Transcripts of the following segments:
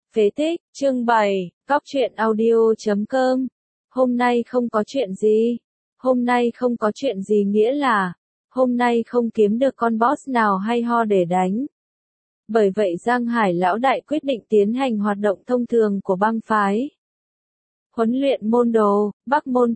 Phế tích, chương 7, Cóc truyện audio.com. Hôm nay không có chuyện gì. Hôm nay không có chuyện gì nghĩa là, hôm nay không kiếm được con boss nào hay ho để đánh. Bởi vậy Giang Hải lão đại quyết định tiến hành hoạt động thông thường của bang phái. Huấn luyện môn đồ, Bắc môn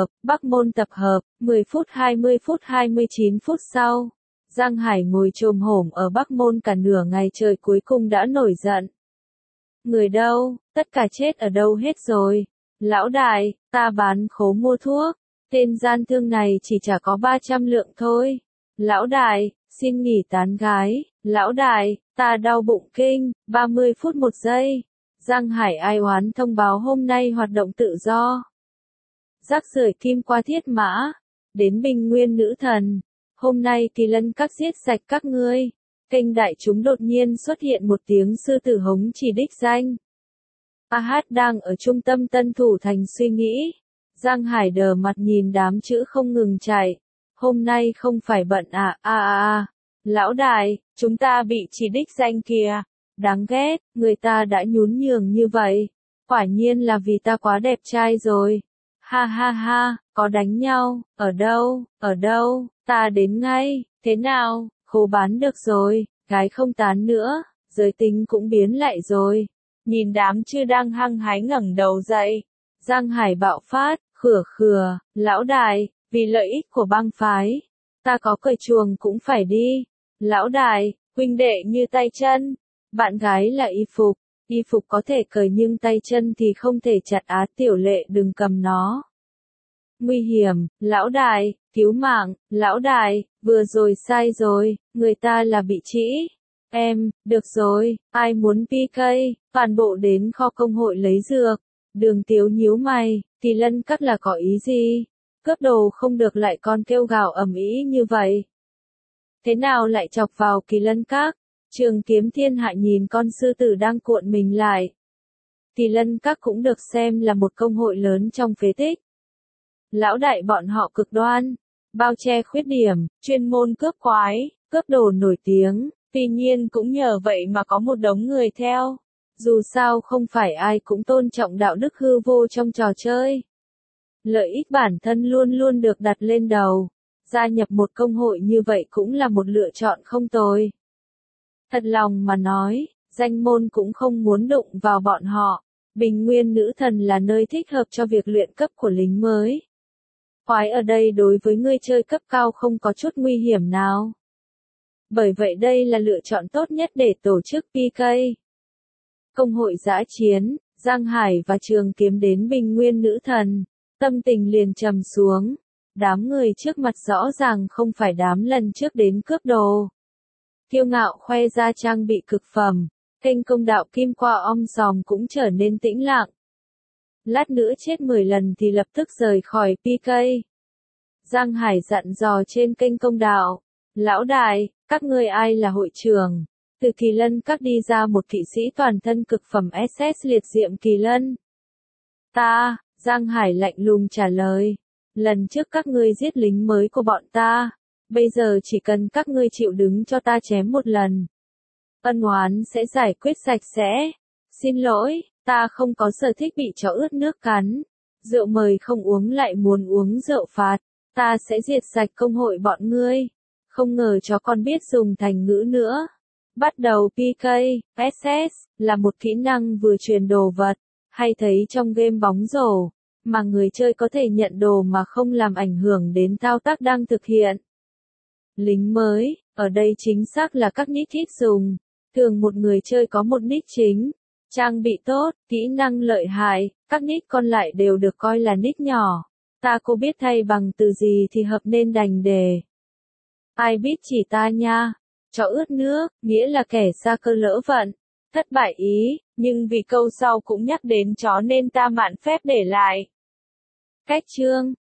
tập hợp, 10 phút 20 phút 29 phút sau. Giang Hải ngồi chồm hổm ở Bắc môn cả nửa ngày trời cuối cùng đã nổi giận. Người đâu, tất cả chết ở đâu hết rồi. Lão đại, ta bán khố mua thuốc, tên gian thương này chỉ trả có 300 lượng thôi. Lão đại, xin nghỉ tán gái. Lão đại, ta đau bụng kinh, 30 phút 1 giây. Giang Hải ai oán thông báo hôm nay hoạt động tự do. Rác rưởi kim qua thiết mã, đến Bình Nguyên nữ thần. Hôm nay Kỳ Lân các giết sạch các ngươi. Kênh đại chúng đột nhiên xuất hiện một tiếng sư tử hống chỉ đích danh. A.H đang ở trung tâm Tân Thủ Thành suy nghĩ. Giang Hải đờ mặt nhìn đám chữ không ngừng chạy. Hôm nay không phải bận à. Lão đại, chúng ta bị chỉ đích danh kìa. Đáng ghét, người ta đã nhún nhường như vậy. Quả nhiên là vì ta quá đẹp trai rồi. Ha, có đánh nhau, ở đâu, ta đến ngay, thế nào, khố bán được rồi, gái không tán nữa, giới tính cũng biến lại rồi. Nhìn đám chư đang hăng hái ngẩng đầu dậy. Giang Hải bạo phát, khửa, lão đại, vì lợi ích của bang phái, ta có cởi chuồng cũng phải đi. Lão đại, huynh đệ như tay chân. Bạn gái là y phục có thể cởi nhưng tay chân thì không thể chặt á, Tiểu Lệ đừng cầm nó. Nguy hiểm, lão đại, cứu mạng, lão đại, vừa rồi sai rồi, người ta là bị trĩ. Em, được rồi, ai muốn PK, toàn bộ đến kho công hội lấy dược. Đường Tiếu nhíu mày, Kỳ Lân các là có ý gì? Cướp đồ không được lại còn kêu gào ầm ĩ như vậy. Thế nào lại chọc vào Kỳ Lân các? Trường Kiếm Thiên Hạ nhìn con sư tử đang cuộn mình lại. Kỳ Lân các cũng được xem là một công hội lớn trong phế tích. Lão đại bọn họ cực đoan, bao che khuyết điểm, chuyên môn cướp quái, cướp đồ nổi tiếng, tuy nhiên cũng nhờ vậy mà có một đống người theo. Dù sao không phải ai cũng tôn trọng đạo đức hư vô trong trò chơi. Lợi ích bản thân luôn luôn được đặt lên đầu. Gia nhập một công hội như vậy cũng là một lựa chọn không tồi. Thật lòng mà nói, danh môn cũng không muốn đụng vào bọn họ. Bình Nguyên nữ thần là nơi thích hợp cho việc luyện cấp của lính mới. Khoái ở đây đối với người chơi cấp cao không có chút nguy hiểm nào. Bởi vậy đây là lựa chọn tốt nhất để tổ chức PK. Công hội dã chiến, Giang Hải và Trường Kiếm đến Bình Nguyên nữ thần. Tâm tình liền trầm xuống. Đám người trước mặt rõ ràng không phải đám lần trước đến cướp đồ. Kiêu ngạo khoe ra trang bị cực phẩm. Kênh công đạo kim qua om sòm cũng trở nên tĩnh lặng. Lát nữa chết 10 lần thì lập tức rời khỏi PK. Giang Hải dặn dò trên kênh công đạo. Lão đại, các ngươi ai là hội trưởng? Từ Kỳ Lân các đi ra một kỵ sĩ toàn thân cực phẩm SS liệt diệm Kỳ Lân. Ta, Giang Hải lạnh lùng trả lời. Lần trước các ngươi giết lính mới của bọn ta. Bây giờ chỉ cần các ngươi chịu đứng cho ta chém một lần. Ân oán sẽ giải quyết sạch sẽ. Xin lỗi, ta không có sở thích bị chó ướt nước cắn. Rượu mời không uống lại muốn uống rượu phạt. Ta sẽ diệt sạch công hội bọn ngươi. Không ngờ chó còn biết dùng thành ngữ nữa. Bắt đầu PK, SS, là một kỹ năng vừa truyền đồ vật, hay thấy trong game bóng rổ, mà người chơi có thể nhận đồ mà không làm ảnh hưởng đến thao tác đang thực hiện. Lính mới, ở đây chính xác là các nick thích dùng. Thường một người chơi có một nick chính, trang bị tốt, kỹ năng lợi hại, các nick còn lại đều được coi là nick nhỏ. Ta có biết thay bằng từ gì thì hợp nên đành đề. Ai biết chỉ ta nha. Chó ướt nước, nghĩa là kẻ xa cơ lỡ vận. Thất bại ý, nhưng vì câu sau cũng nhắc đến chó nên ta mạn phép để lại. Cách chương,